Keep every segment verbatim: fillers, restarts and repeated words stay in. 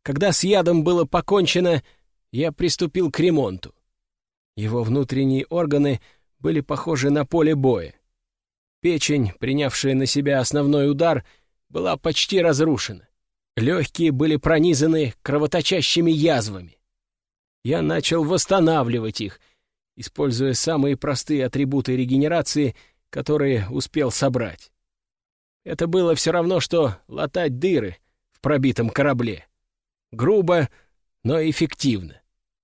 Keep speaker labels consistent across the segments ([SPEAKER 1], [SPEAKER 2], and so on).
[SPEAKER 1] Когда с ядом было покончено, я приступил к ремонту. Его внутренние органы были похожи на поле боя. Печень, принявшая на себя основной удар, была почти разрушена. Легкие были пронизаны кровоточащими язвами. Я начал восстанавливать их, используя самые простые атрибуты регенерации, которые успел собрать. Это было все равно, что латать дыры в пробитом корабле. Грубо, но эффективно.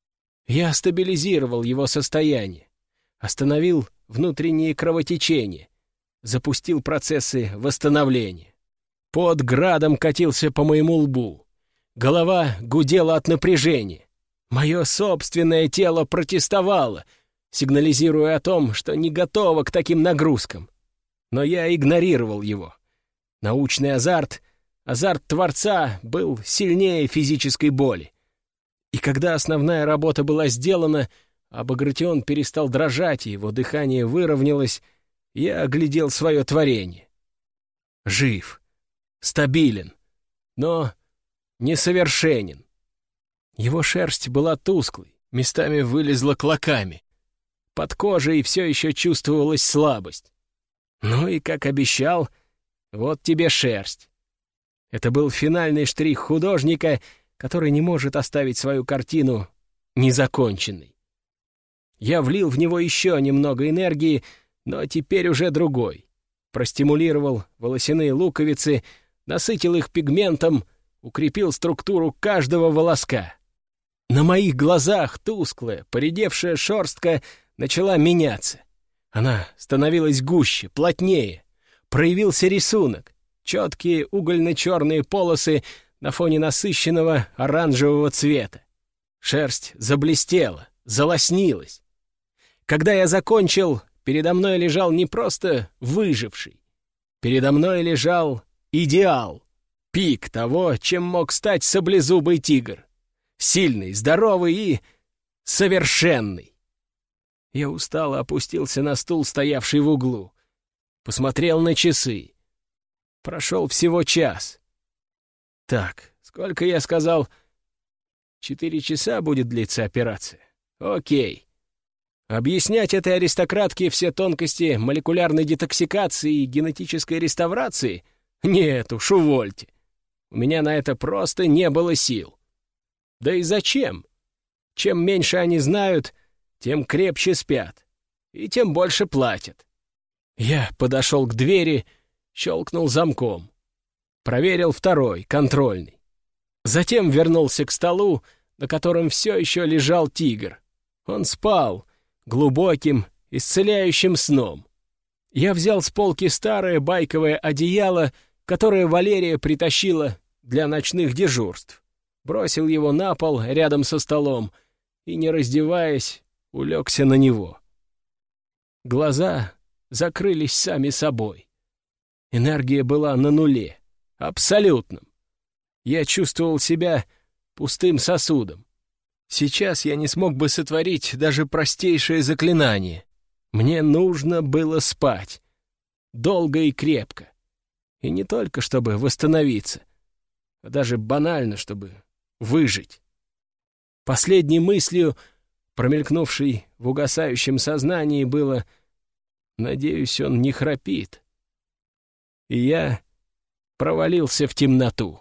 [SPEAKER 1] Я стабилизировал его состояние, остановил внутренние кровотечения, запустил процессы восстановления. Пот градом катился по моему лбу. Голова гудела от напряжения. Мое собственное тело протестовало, сигнализируя о том, что не готово к таким нагрузкам. Но я игнорировал его. Научный азарт, азарт Творца был сильнее физической боли. И когда основная работа была сделана, а Багратион перестал дрожать, и его дыхание выровнялось, я оглядел свое творение. Жив, стабилен, но несовершенен. Его шерсть была тусклой, местами вылезла клоками. Под кожей все еще чувствовалась слабость. Ну и, как обещал, вот тебе шерсть. Это был финальный штрих художника, который не может оставить свою картину незаконченной. Я влил в него еще немного энергии, но теперь уже другой. Простимулировал волосяные луковицы, насытил их пигментом, укрепил структуру каждого волоска. На моих глазах тусклая, поредевшая шерстка начала меняться. Она становилась гуще, плотнее. Проявился рисунок, четкие угольно-черные полосы на фоне насыщенного оранжевого цвета. Шерсть заблестела, залоснилась. Когда я закончил, передо мной лежал не просто выживший. Передо мной лежал идеал, пик того, чем мог стать саблезубый тигр. Сильный, здоровый и совершенный. Я устало опустился на стул, стоявший в углу. Посмотрел на часы. Прошел всего час. Так, сколько я сказал? Четыре часа будет длиться операция. Окей. Объяснять этой аристократке все тонкости молекулярной детоксикации и генетической реставрации? Нет уж, увольте. У меня на это просто не было сил. Да и зачем? Чем меньше они знают, тем крепче спят, и тем больше платят. Я подошел к двери, щелкнул замком. Проверил второй, контрольный. Затем вернулся к столу, на котором все еще лежал тигр. Он спал глубоким, исцеляющим сном. Я взял с полки старое байковое одеяло, которое Валерия притащила для ночных дежурств. Бросил его на пол рядом со столом и, не раздеваясь, улегся на него. Глаза закрылись сами собой. Энергия была на нуле, абсолютном. Я чувствовал себя пустым сосудом. Сейчас я не смог бы сотворить даже простейшее заклинание. Мне нужно было спать. Долго и крепко. И не только, чтобы восстановиться, а даже банально, чтобы выжить. Последней мыслью, промелькнувшей в угасающем сознании, было: надеюсь, он не храпит. И я провалился в темноту.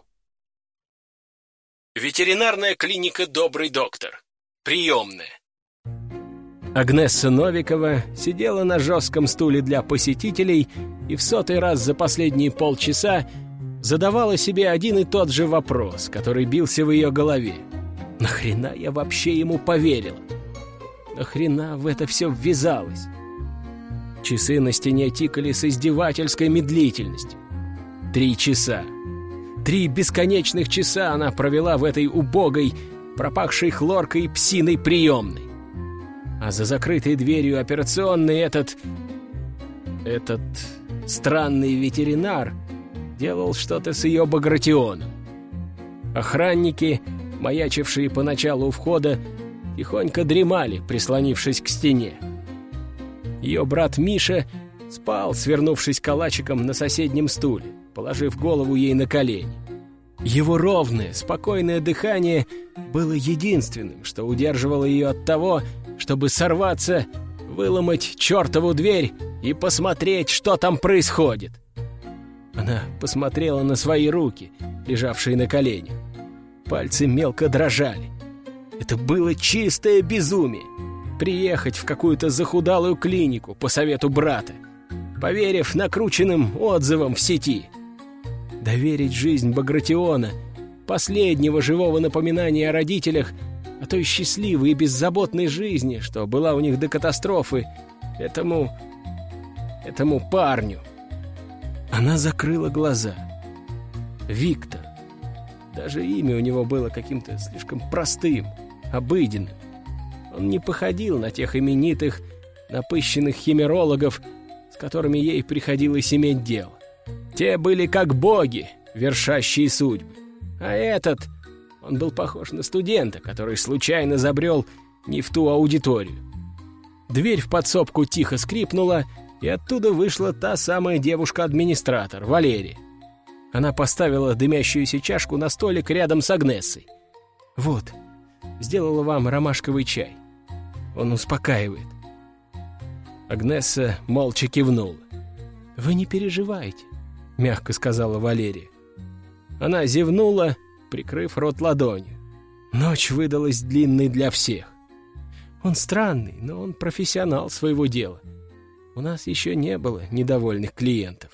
[SPEAKER 1] Ветеринарная клиника «Добрый доктор». Приемная. Агнесса Новикова сидела на жестком стуле для посетителей и в сотый раз за последние полчаса задавала себе один и тот же вопрос, который бился в ее голове. Нахрена я вообще ему поверила? Нахрена в это все ввязалась? Часы на стене тикали с издевательской медлительностью. Три часа. Три бесконечных часа она провела в этой убогой, пропахшей хлоркой псиной приемной. А за закрытой дверью операционной этот... Этот странный ветеринар делал что-то с ее Багратионом. Охранники, маячившие поначалу у входа, тихонько дремали, прислонившись к стене. Ее брат Миша спал, свернувшись калачиком на соседнем стуле, положив голову ей на колени. Его ровное, спокойное дыхание было единственным, что удерживало ее от того, чтобы сорваться, выломать чертову дверь и посмотреть, что там происходит. Она посмотрела на свои руки, лежавшие на коленях. Пальцы мелко дрожали. Это было чистое безумие. Приехать в какую-то захудалую клинику по совету брата, поверив накрученным отзывам в сети. Доверить жизнь Багратиона, последнего живого напоминания о родителях, о той счастливой и беззаботной жизни, что была у них до катастрофы, этому... этому парню. Она закрыла глаза. Виктор. Даже имя у него было каким-то слишком простым, обыденным. Он не походил на тех именитых, напыщенных химерологов, с которыми ей приходилось иметь дело. Те были как боги, вершащие судьбы. А этот, он был похож на студента, который случайно забрел не в ту аудиторию. Дверь в подсобку тихо скрипнула, и оттуда вышла та самая девушка-администратор, Валерия. Она поставила дымящуюся чашку на столик рядом с Агнессой. «Вот, сделала вам ромашковый чай. Он успокаивает». Агнесса молча кивнула. «Вы не переживайте», — мягко сказала Валерия. Она зевнула, прикрыв рот ладонью. Ночь выдалась длинной для всех. Он странный, но он профессионал своего дела. У нас еще не было недовольных клиентов.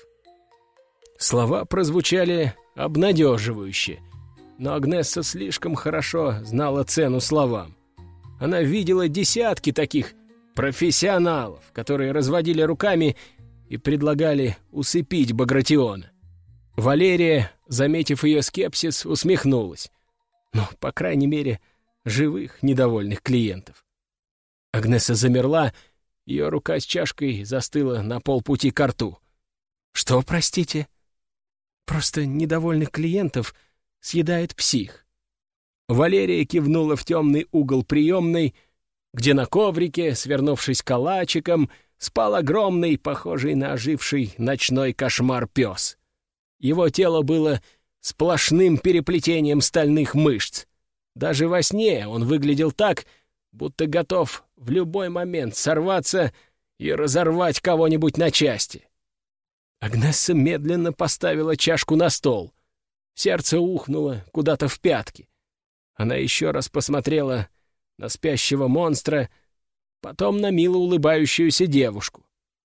[SPEAKER 1] Слова прозвучали обнадеживающе, но Агнесса слишком хорошо знала цену словам. Она видела десятки таких профессионалов, которые разводили руками и предлагали усыпить Багратиона. Валерия, заметив ее скепсис, усмехнулась. Ну, по крайней мере, живых недовольных клиентов. Агнесса замерла, ее рука с чашкой застыла на полпути к рту. «Что, простите?» «Просто недовольных клиентов съедает псих». Валерия кивнула в темный угол приемной, где на коврике, свернувшись калачиком, спал огромный, похожий на оживший ночной кошмар пес. Его тело было сплошным переплетением стальных мышц. Даже во сне он выглядел так, будто готов в любой момент сорваться и разорвать кого-нибудь на части. Агнесса медленно поставила чашку на стол. Сердце ухнуло куда-то в пятки. Она еще раз посмотрела на спящего монстра, потом на мило улыбающуюся девушку.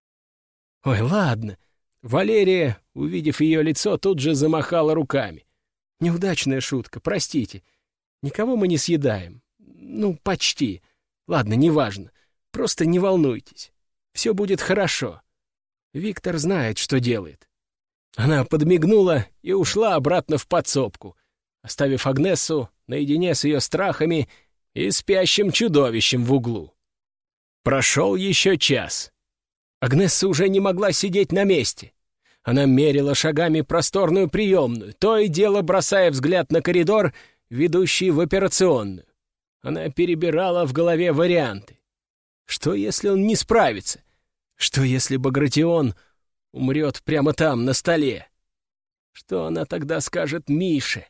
[SPEAKER 1] «Ой, ладно». Валерия, увидев ее лицо, тут же замахала руками. «Неудачная шутка, простите. Никого мы не съедаем. Ну, почти. Ладно, неважно. Просто не волнуйтесь. Все будет хорошо. Виктор знает, что делает». Она подмигнула и ушла обратно в подсобку, оставив Агнессу наедине с ее страхами и спящим чудовищем в углу. Прошел еще час. Агнесса уже не могла сидеть на месте. Она мерила шагами просторную приемную, то и дело бросая взгляд на коридор, ведущий в операционную. Она перебирала в голове варианты. Что, если он не справится? Что, если Багратион умрет прямо там, на столе? Что она тогда скажет Мише?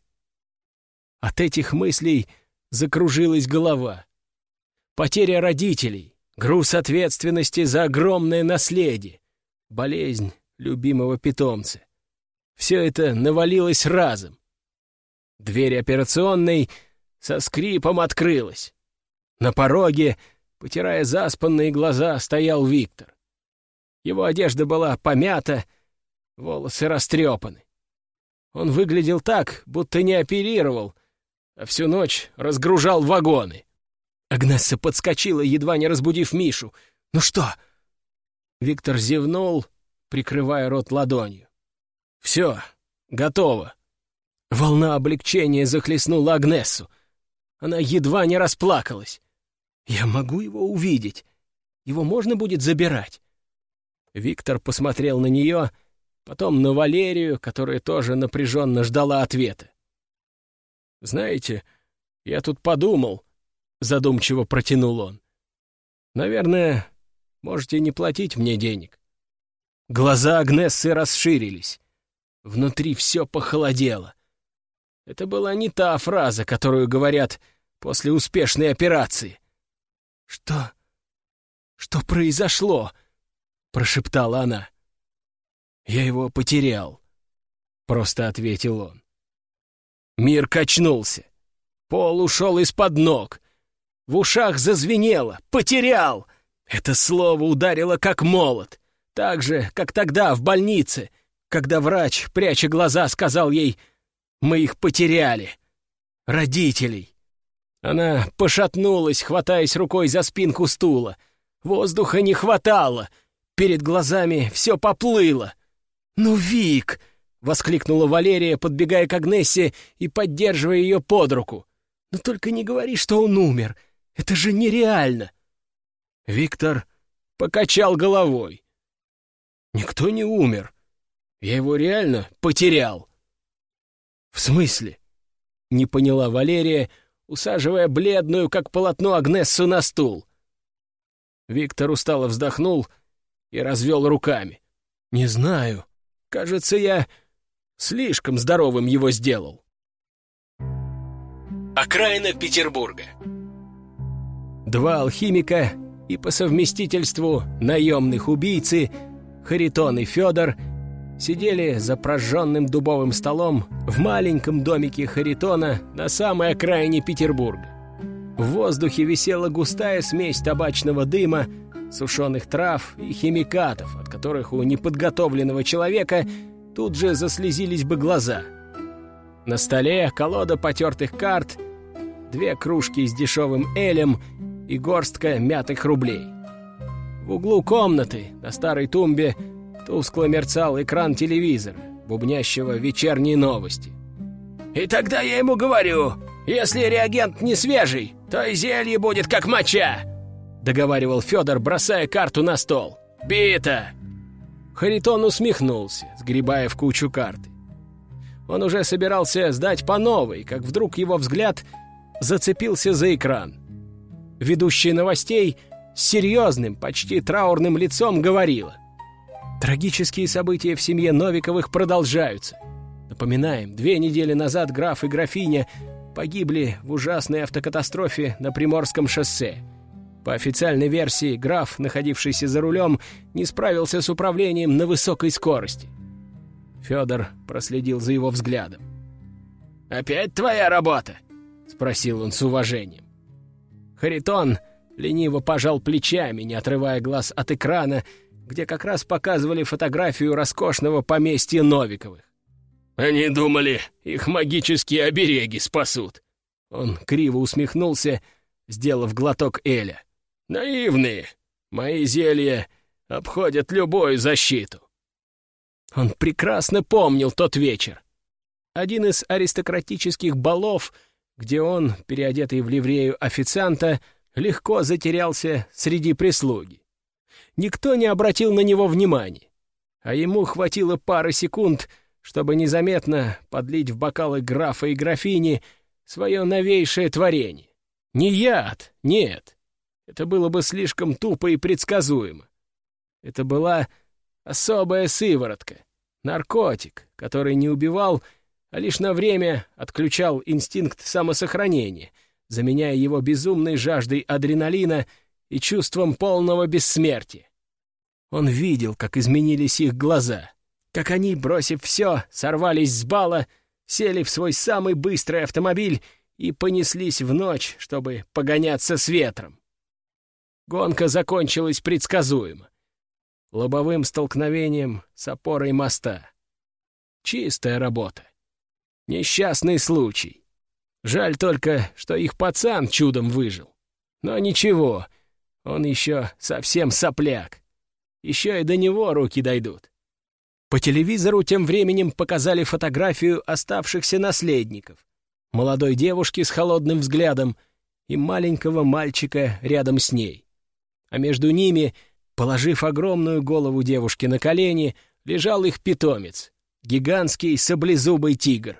[SPEAKER 1] От этих мыслей закружилась голова. Потеря родителей, груз ответственности за огромное наследие, болезнь любимого питомца. Все это навалилось разом. Дверь операционной со скрипом открылась. На пороге, потирая заспанные глаза, стоял Виктор. Его одежда была помята, волосы растрепаны. Он выглядел так, будто не оперировал, а всю ночь разгружал вагоны. Агнесса подскочила, едва не разбудив Мишу. «Ну что?» Виктор зевнул, прикрывая рот ладонью. «Все, готово». Волна облегчения захлестнула Агнессу. Она едва не расплакалась. «Я могу его увидеть? Его можно будет забирать?» Виктор посмотрел на нее, потом на Валерию, которая тоже напряженно ждала ответа. «Знаете, я тут подумал», — задумчиво протянул он. «Наверное, можете не платить мне денег». Глаза Агнессы расширились. Внутри все похолодело. Это была не та фраза, которую говорят после успешной операции. «Что? Что произошло?» — прошептала она. «Я его потерял», — просто ответил он. Мир качнулся. Пол ушел из-под ног. В ушах зазвенело. «Потерял!» Это слово ударило как молот. Так же, как тогда в больнице, когда врач, пряча глаза, сказал ей: «Мы их потеряли. Родителей». Она пошатнулась, хватаясь рукой за спинку стула. Воздуха не хватало. Перед глазами все поплыло. «Ну, Вик!» — воскликнула Валерия, подбегая к Агнессе и поддерживая ее под руку. «Ну только не говори, что он умер. Это же нереально!» Виктор покачал головой. «Никто не умер. Я его реально потерял». «В смысле?» — не поняла Валерия, усаживая бледную, как полотно, Агнессу на стул. Виктор устало вздохнул и развел руками. «Не знаю. Кажется, я слишком здоровым его сделал». Окраина Петербурга. Два алхимика и по совместительству наемных убийцы, Харитон и Федор, сидели за прожженным дубовым столом в маленьком домике Харитона на самой окраине Петербурга. В воздухе висела густая смесь табачного дыма, сушеных трав и химикатов, от которых у неподготовленного человека тут же заслезились бы глаза. На столе колода потертых карт, две кружки с дешевым элем и горстка мятых рублей. В углу комнаты на старой тумбе тускло мерцал экран телевизора, бубнящего вечерние новости. «И тогда я ему говорю, если реагент не свежий, то и зелье будет как моча», — договаривал Федор, бросая карту на стол. «Бито!» Харитон усмехнулся, сгребая в кучу карты. Он уже собирался сдать по новой, как вдруг его взгляд зацепился за экран. Ведущая новостей с серьезным, почти траурным лицом говорила: «Трагические события в семье Новиковых продолжаются. Напоминаем, две недели назад граф и графиня погибли в ужасной автокатастрофе на Приморском шоссе. По официальной версии, граф, находившийся за рулем, не справился с управлением на высокой скорости». Федор проследил за его взглядом. «Опять твоя работа?» — спросил он с уважением. Харитон лениво пожал плечами, не отрывая глаз от экрана, где как раз показывали фотографию роскошного поместья Новиковых. «Они думали, их магические обереги спасут». Он криво усмехнулся, сделав глоток эля. «Наивные! Мои зелья обходят любую защиту». Он прекрасно помнил тот вечер. Один из аристократических балов, где он, переодетый в ливрею официанта, легко затерялся среди прислуги. Никто не обратил на него внимания, а ему хватило пары секунд, чтобы незаметно подлить в бокалы графа и графини свое новейшее творение. Не яд, нет. Это было бы слишком тупо и предсказуемо. Это была особая сыворотка, наркотик, который не убивал, а лишь на время отключал инстинкт самосохранения, заменяя его безумной жаждой адреналина и чувством полного бессмертия. Он видел, как изменились их глаза, как они, бросив все, сорвались с бала, сели в свой самый быстрый автомобиль и понеслись в ночь, чтобы погоняться с ветром. Гонка закончилась предсказуемо. Лобовым столкновением с опорой моста. Чистая работа. Несчастный случай. Жаль только, что их пацан чудом выжил. Но ничего, он еще совсем сопляк. Еще и до него руки дойдут. По телевизору тем временем показали фотографию оставшихся наследников. Молодой девушки с холодным взглядом и маленького мальчика рядом с ней. А между ними, положив огромную голову девушки на колени, лежал их питомец, гигантский саблезубый тигр.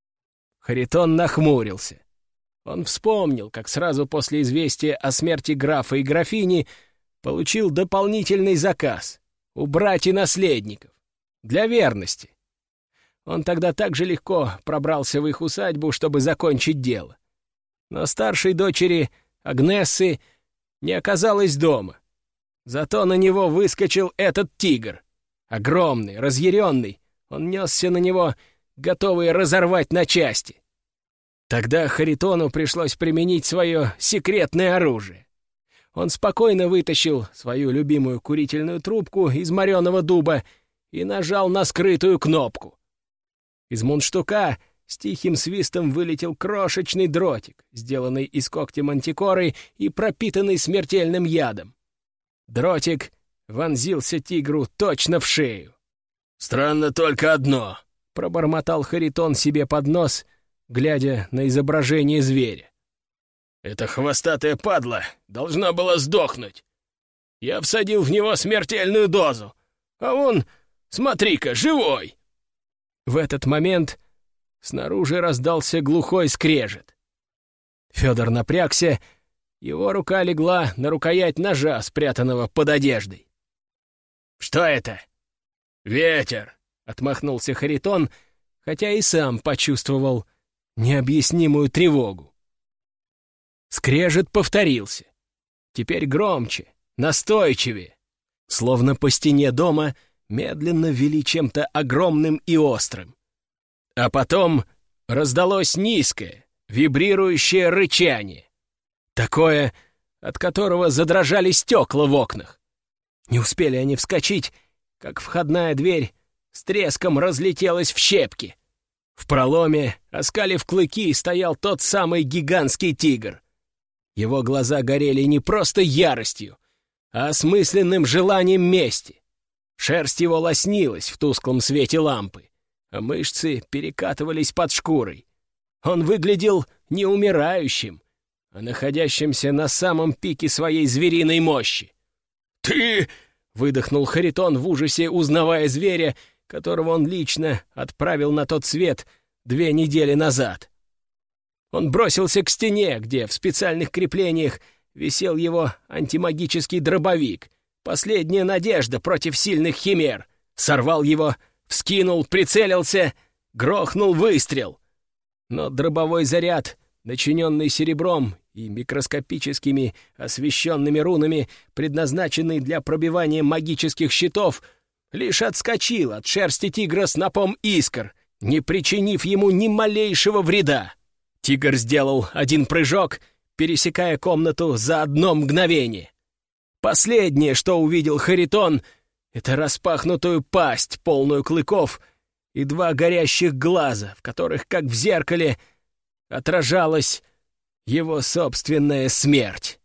[SPEAKER 1] Харитон нахмурился. Он вспомнил, как сразу после известия о смерти графа и графини получил дополнительный заказ — убрать и наследников. Для верности. он тогда так же легко пробрался в их усадьбу, чтобы закончить дело. Но старшей дочери Агнессы не оказалось дома. Зато на него выскочил этот тигр. Огромный, разъяренный, он несся на него, готовый разорвать на части. Тогда Харитону пришлось применить свое секретное оружие. Он спокойно вытащил свою любимую курительную трубку из мореного дуба и нажал на скрытую кнопку. Из мундштука с тихим свистом вылетел крошечный дротик, сделанный из когтя мантикоры и пропитанный смертельным ядом. Дротик вонзился тигру точно в шею. «Странно только одно», — пробормотал Харитон себе под нос, глядя на изображение зверя. «Эта хвостатая падла должна была сдохнуть. Я всадил в него смертельную дозу, а он, смотри-ка, живой!» В этот момент снаружи раздался глухой скрежет. Федор напрягся, его рука легла на рукоять ножа, спрятанного под одеждой. «Что это?» «Ветер!» — отмахнулся Харитон, хотя и сам почувствовал необъяснимую тревогу. Скрежет повторился. Теперь громче, настойчивее. Словно по стене дома медленно вели чем-то огромным и острым. А потом раздалось низкое, вибрирующее рычание. Такое, от которого задрожали стекла в окнах. Не успели они вскочить, как входная дверь с треском разлетелась в щепки. В проломе, оскалив клыки, стоял тот самый гигантский тигр. Его глаза горели не просто яростью, а осмысленным желанием мести. Шерсть его лоснилась в тусклом свете лампы, а мышцы перекатывались под шкурой. Он выглядел не умирающим, а находящимся на самом пике своей звериной мощи. «Ты!» — выдохнул Харитон в ужасе, узнавая зверя, которого он лично отправил на тот свет две недели назад. Он бросился к стене, где в специальных креплениях висел его антимагический дробовик, последняя надежда против сильных химер. Сорвал его, вскинул, прицелился, грохнул выстрел. Но дробовой заряд, начиненный серебром и микроскопическими освещенными рунами, предназначенный для пробивания магических щитов, лишь отскочил от шерсти тигра снопом искр, не причинив ему ни малейшего вреда. Тигр сделал один прыжок, пересекая комнату за одно мгновение. Последнее, что увидел Харитон, — это распахнутую пасть, полную клыков, и два горящих глаза, в которых, как в зеркале, отражалась его собственная смерть.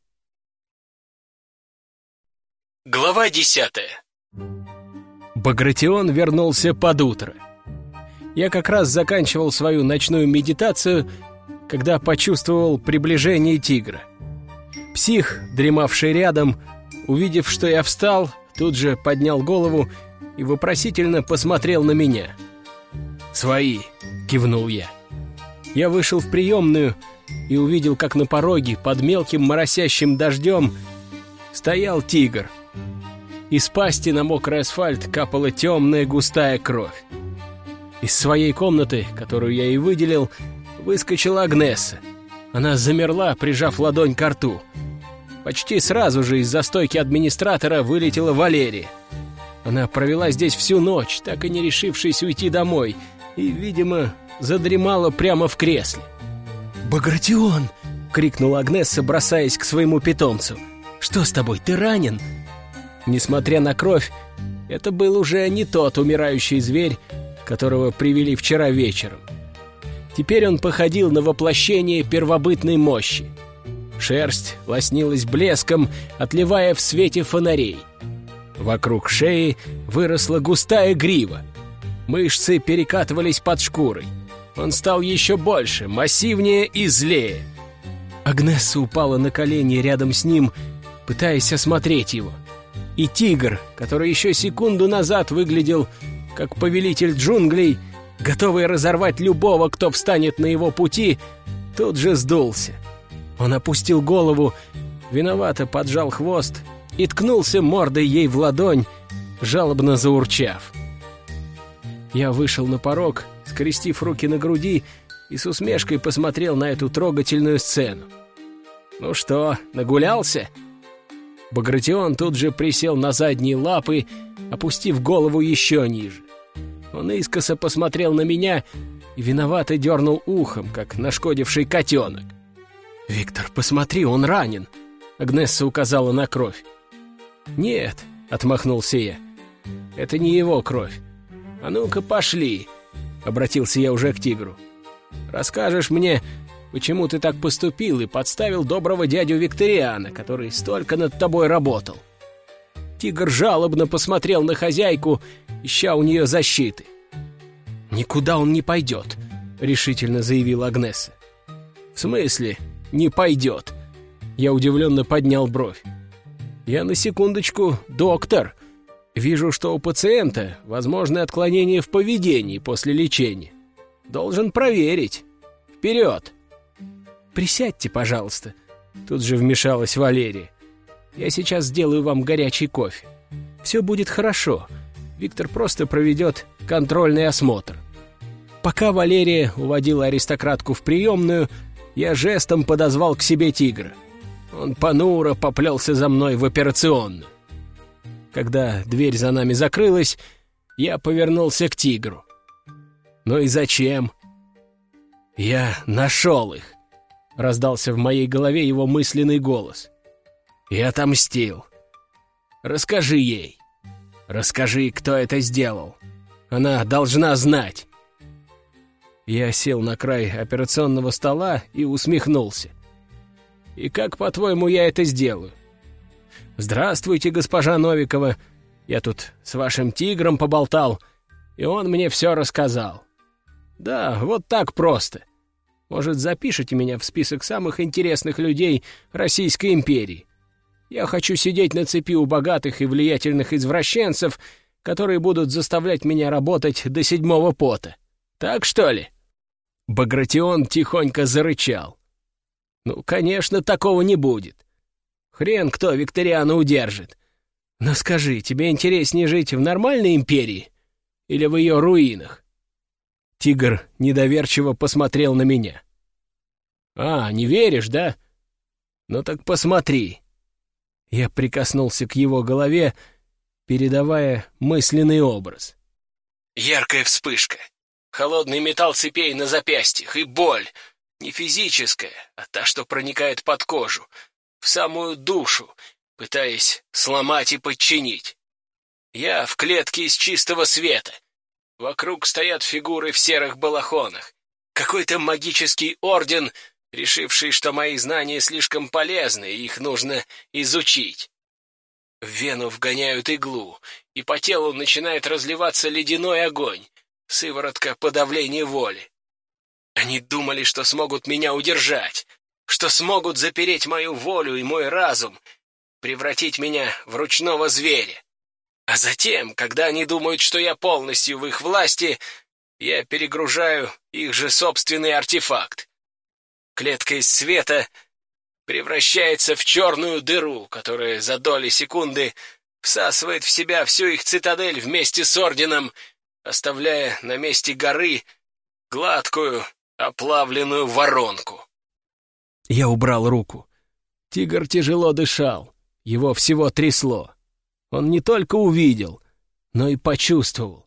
[SPEAKER 1] Глава десятая. Багратион вернулся под утро. Я как раз заканчивал свою ночную медитацию, когда почувствовал приближение тигра. Псих, дремавший рядом, увидев, что я встал, тут же поднял голову и вопросительно посмотрел на меня. «Свои!» — кивнул я. Я вышел в приемную и увидел, как на пороге под мелким моросящим дождем стоял тигр. Из пасти на мокрый асфальт капала темная густая кровь. Из своей комнаты, которую я и выделил, выскочила Агнесса. Она замерла, прижав ладонь ко рту. Почти сразу же из-за стойки администратора вылетела Валерия. Она провела здесь всю ночь, так и не решившись уйти домой, и, видимо, задремала прямо в кресле. «Багратион!» — крикнула Агнесса, бросаясь к своему питомцу. «Что с тобой, ты ранен?» Несмотря на кровь, это был уже не тот умирающий зверь, которого привели вчера вечером. Теперь он походил на воплощение первобытной мощи. Шерсть лоснилась блеском, отливая в свете фонарей. Вокруг шеи выросла густая грива. Мышцы перекатывались под шкурой. Он стал еще больше, массивнее и злее. Агнесса упала на колени рядом с ним, пытаясь осмотреть его. И тигр, который еще секунду назад выглядел как повелитель джунглей, готовый разорвать любого, кто встанет на его пути, тут же сдулся. Он опустил голову, виновато поджал хвост и ткнулся мордой ей в ладонь, жалобно заурчав. Я вышел на порог, скрестив руки на груди, и с усмешкой посмотрел на эту трогательную сцену. «Ну что, нагулялся?» Багратион тут же присел на задние лапы, опустив голову еще ниже. Он искоса посмотрел на меня и виновато дернул ухом, как нашкодивший котенок. «Виктор, посмотри, он ранен!» Агнесса указала на кровь. «Нет», — отмахнулся я, — «это не его кровь. А ну-ка, пошли!» — обратился я уже к тигру. «Расскажешь мне, почему ты так поступил и подставил доброго дядю Викториана, который столько над тобой работал?» Тигр жалобно посмотрел на хозяйку, ища у нее защиты. «Никуда он не пойдет», — решительно заявила Агнесса. «В смысле не пойдет?» Я удивленно поднял бровь. «Я на секундочку доктор. Вижу, что у пациента возможны отклонения в поведении после лечения. Должен проверить. Вперед!» «Присядьте, пожалуйста», — тут же вмешалась Валерия. «Я сейчас сделаю вам горячий кофе. Все будет хорошо. Виктор просто проведет контрольный осмотр». Пока Валерия уводила аристократку в приемную, я жестом подозвал к себе тигра. Он понуро поплелся за мной в операционную. Когда дверь за нами закрылась, я повернулся к тигру. «Ну и зачем?» «Я нашел их», — раздался в моей голове его мысленный голос. «И отомстил. Расскажи ей. Расскажи, кто это сделал. Она должна знать». Я сел на край операционного стола и усмехнулся. «И как, по-твоему, я это сделаю?» «Здравствуйте, госпожа Новикова. Я тут с вашим тигром поболтал, и он мне все рассказал. Да, вот так просто. Может, запишите меня в список самых интересных людей Российской империи? Я хочу сидеть на цепи у богатых и влиятельных извращенцев, которые будут заставлять меня работать до седьмого пота. Так что ли?» Багратион тихонько зарычал. «Ну, конечно, такого не будет. Хрен кто Викториана удержит. Но скажи, тебе интереснее жить в нормальной империи или в ее руинах?» Тигр недоверчиво посмотрел на меня. «А, не веришь, да? Ну так посмотри». Я прикоснулся к его голове, передавая мысленный образ. Яркая вспышка, холодный металл цепей на запястьях и боль, не физическая, а та, что проникает под кожу, в самую душу, пытаясь сломать и подчинить. Я в клетке из чистого света. Вокруг стоят фигуры в серых балахонах. Какой-то магический орден, решивший, что мои знания слишком полезны, и их нужно изучить. В вену вгоняют иглу, и по телу начинает разливаться ледяной огонь, сыворотка подавления воли. Они думали, что смогут меня удержать, что смогут запереть мою волю и мой разум, превратить меня в ручного зверя. А затем, когда они думают, что я полностью в их власти, я перегружаю их же собственный артефакт. Клетка из света превращается в черную дыру, которая за доли секунды всасывает в себя всю их цитадель вместе с орденом, оставляя на месте горы гладкую, оплавленную воронку. Я убрал руку. Тигр тяжело дышал, его всего трясло. Он не только увидел, но и почувствовал.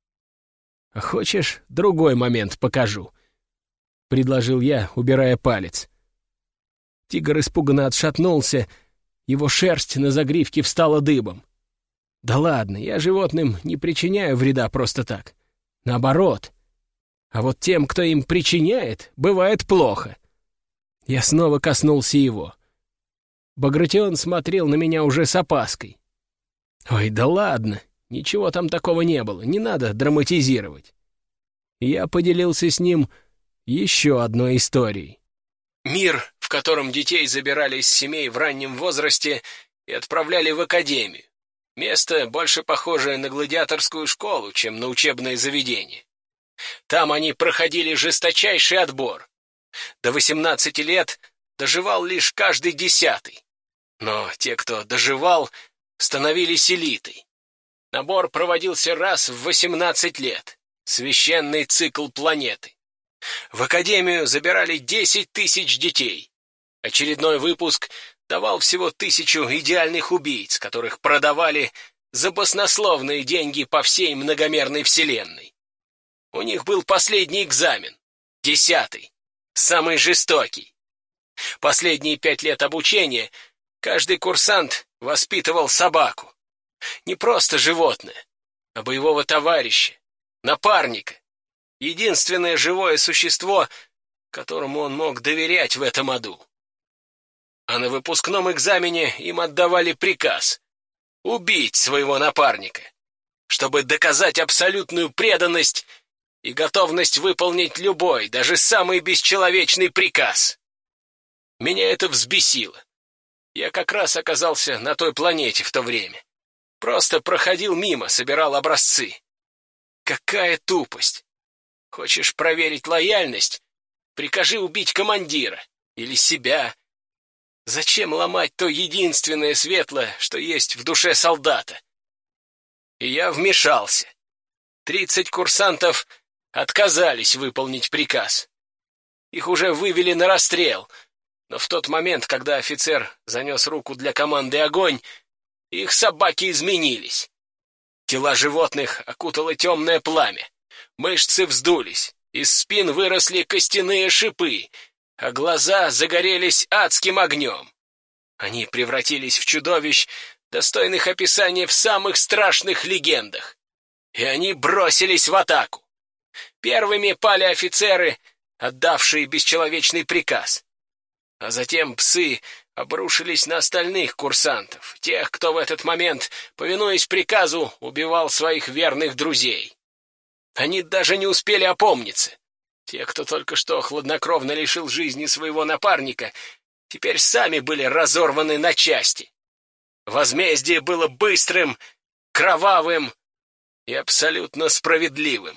[SPEAKER 1] «А хочешь, другой момент покажу?» — предложил я, убирая палец. Тигр испуганно отшатнулся, его шерсть на загривке встала дыбом. «Да ладно, я животным не причиняю вреда просто так. Наоборот. А вот тем, кто им причиняет, бывает плохо». Я снова коснулся его. Багратион смотрел на меня уже с опаской. «Ой, да ладно, ничего там такого не было, не надо драматизировать». Я поделился с ним еще одной историей. Мир, в котором детей забирали из семей в раннем возрасте и отправляли в академию. Место, больше похожее на гладиаторскую школу, чем на учебное заведение. Там они проходили жесточайший отбор. До восемнадцати лет доживал лишь каждый десятый. Но те, кто доживал, становились элитой. Набор проводился раз в восемнадцать лет. священный цикл планеты. В Академию забирали десять тысяч детей. Очередной выпуск давал всего тысячу идеальных убийц, которых продавали за баснословные деньги по всей многомерной вселенной. У них был последний экзамен, десятый, самый жестокий. Последние пять лет обучения каждый курсант воспитывал собаку. Не просто животное, а боевого товарища, напарника. Единственное живое существо, которому он мог доверять в этом аду. А на выпускном экзамене им отдавали приказ убить своего напарника, чтобы доказать абсолютную преданность и готовность выполнить любой, даже самый бесчеловечный приказ. Меня это взбесило. Я как раз оказался на той планете в то время. Просто проходил мимо, собирал образцы. Какая тупость! Хочешь проверить лояльность? Прикажи убить командира или себя. Зачем ломать то единственное светлое, что есть в душе солдата? И я вмешался. Тридцать курсантов отказались выполнить приказ. Их уже вывели на расстрел, но в тот момент, когда офицер занес руку для команды «Огонь», их собаки изменились. Тела животных окутало темное пламя. Мышцы вздулись, из спин выросли костяные шипы, а глаза загорелись адским огнем. Они превратились в чудовищ, достойных описания в самых страшных легендах. И они бросились в атаку. Первыми пали офицеры, отдавшие бесчеловечный приказ. А затем псы обрушились на остальных курсантов, тех, кто в этот момент, повинуясь приказу, убивал своих верных друзей. Они даже не успели опомниться. Те, кто только что хладнокровно лишил жизни своего напарника, теперь сами были разорваны на части. Возмездие было быстрым, кровавым и абсолютно справедливым.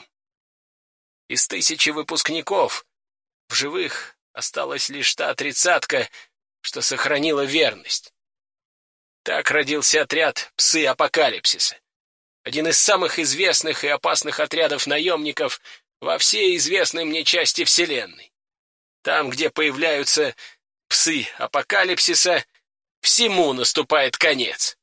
[SPEAKER 1] Из тысячи выпускников в живых осталась лишь та тридцатка, что сохранила верность. Так родился отряд «Псы Апокалипсиса», один из самых известных и опасных отрядов наемников во всей известной мне части Вселенной. Там, где появляются псы Апокалипсиса, всему наступает конец.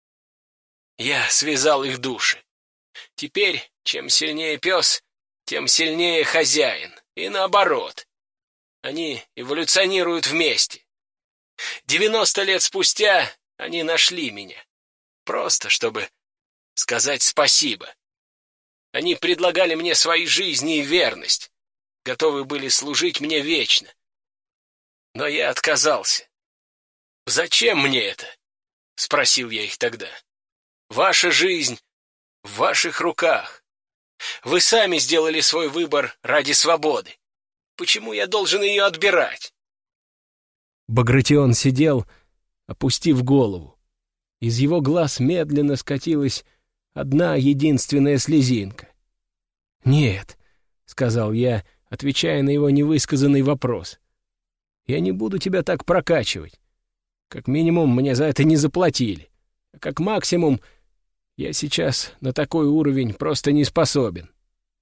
[SPEAKER 1] Я связал их души. Теперь, чем сильнее пес, тем сильнее хозяин, и наоборот. Они эволюционируют вместе. Девяносто лет спустя они нашли меня. Просто, чтобы сказать спасибо. Они предлагали мне свои жизни и верность, готовы были служить мне вечно. Но я отказался. «Зачем мне это?» — спросил я их тогда. «Ваша жизнь в ваших руках. Вы сами сделали свой выбор ради свободы. Почему я должен ее отбирать?» Багратион сидел, опустив голову. Из его глаз медленно скатилась одна единственная слезинка. «Нет», — сказал я, отвечая на его невысказанный вопрос, — «я не буду тебя так прокачивать. Как минимум, мне за это не заплатили. А как максимум, я сейчас на такой уровень просто не способен».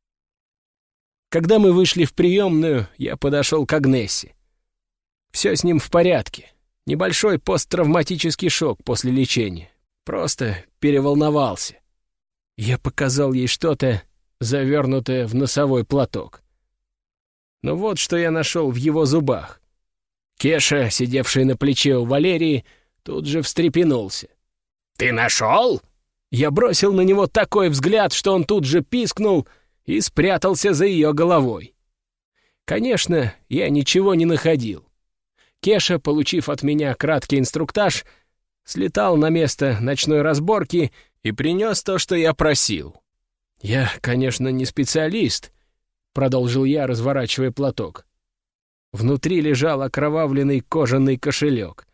[SPEAKER 1] Когда мы вышли в приемную, я подошел к Агнессе. Все с ним в порядке. Небольшой посттравматический шок после лечения. Просто переволновался. Я показал ей что-то, завернутое в носовой платок. Но вот что я нашел в его зубах. Кеша, сидевший на плече у Валерии, тут же встрепенулся. «Ты нашел?» Я бросил на него такой взгляд, что он тут же пискнул и спрятался за ее головой. Конечно, я ничего не находил. Кеша, получив от меня краткий инструктаж, слетал на место ночной разборки и принес то, что я просил. «Я, конечно, не специалист», — продолжил я, разворачивая платок. Внутри лежал окровавленный кожаный кошелек.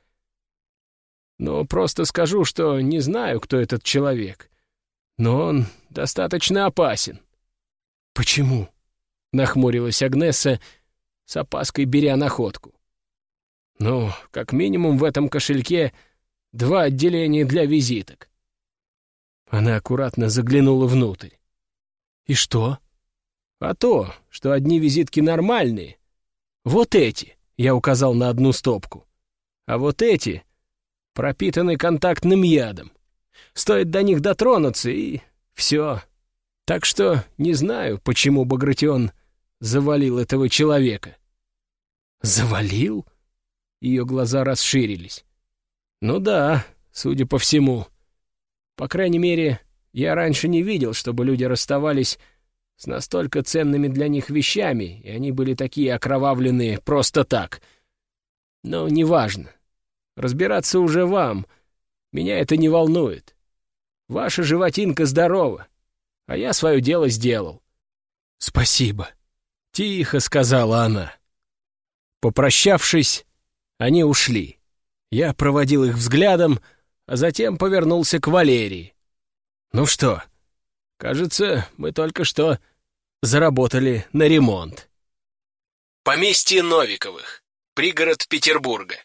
[SPEAKER 1] «Но просто скажу, что не знаю, кто этот человек. Но он достаточно опасен». «Почему?» — нахмурилась Агнесса, с опаской беря находку. «Ну, как минимум в этом кошельке два отделения для визиток». Она аккуратно заглянула внутрь. «И что?» А то, что одни визитки нормальные, вот эти, я указал на одну стопку, а вот эти пропитаны контактным ядом. Стоит до них дотронуться, и все. Так что не знаю, почему Багратион завалил этого человека. Завалил? Ее глаза расширились. Ну да, судя по всему. По крайней мере, я раньше не видел, чтобы люди расставались с настолько ценными для них вещами, и они были такие окровавленные просто так. Но неважно. Разбираться уже вам. Меня это не волнует. Ваша животинка здорова, а я свое дело сделал. «Спасибо», — тихо сказала она. Попрощавшись, они ушли. Я проводил их взглядом, а затем повернулся к Валерии. «Ну что, кажется, мы только что заработали на ремонт». Поместье Новиковых, пригород Петербурга.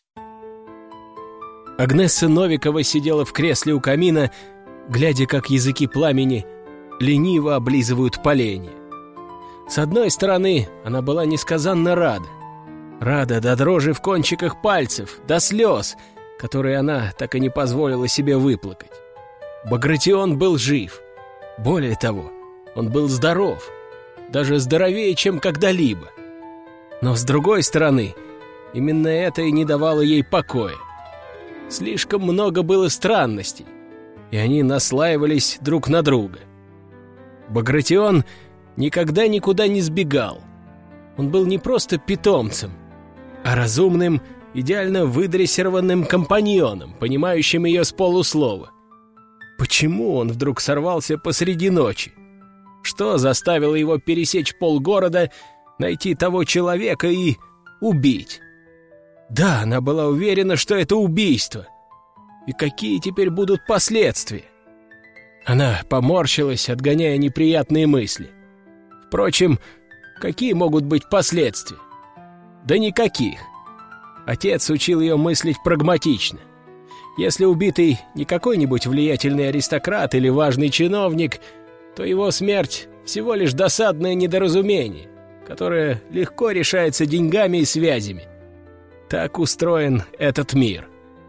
[SPEAKER 1] Агнесса Новикова сидела в кресле у камина, глядя, как языки пламени лениво облизывают поленья. С одной стороны, она была несказанно рада. Рада до дрожи в кончиках пальцев, до слез, которые она так и не позволила себе выплакать. Багратион был жив. Более того, он был здоров, даже здоровее, чем когда-либо. Но с другой стороны, именно это и не давало ей покоя. Слишком много было странностей, и они наслаивались друг на друга. Багратион никогда никуда не сбегал. Он был не просто питомцем, а разумным, идеально выдрессированным компаньоном, понимающим ее с полуслова. Почему он вдруг сорвался посреди ночи? Что заставило его пересечь полгорода, найти того человека и убить? Да, она была уверена, что это убийство. И какие теперь будут последствия? Она поморщилась, отгоняя неприятные мысли. Впрочем, какие могут быть последствия? Да никаких. Отец учил ее мыслить прагматично. Если убитый не какой-нибудь влиятельный аристократ или важный чиновник, то его смерть всего лишь досадное недоразумение, которое легко решается деньгами и связями. Так устроен этот мир.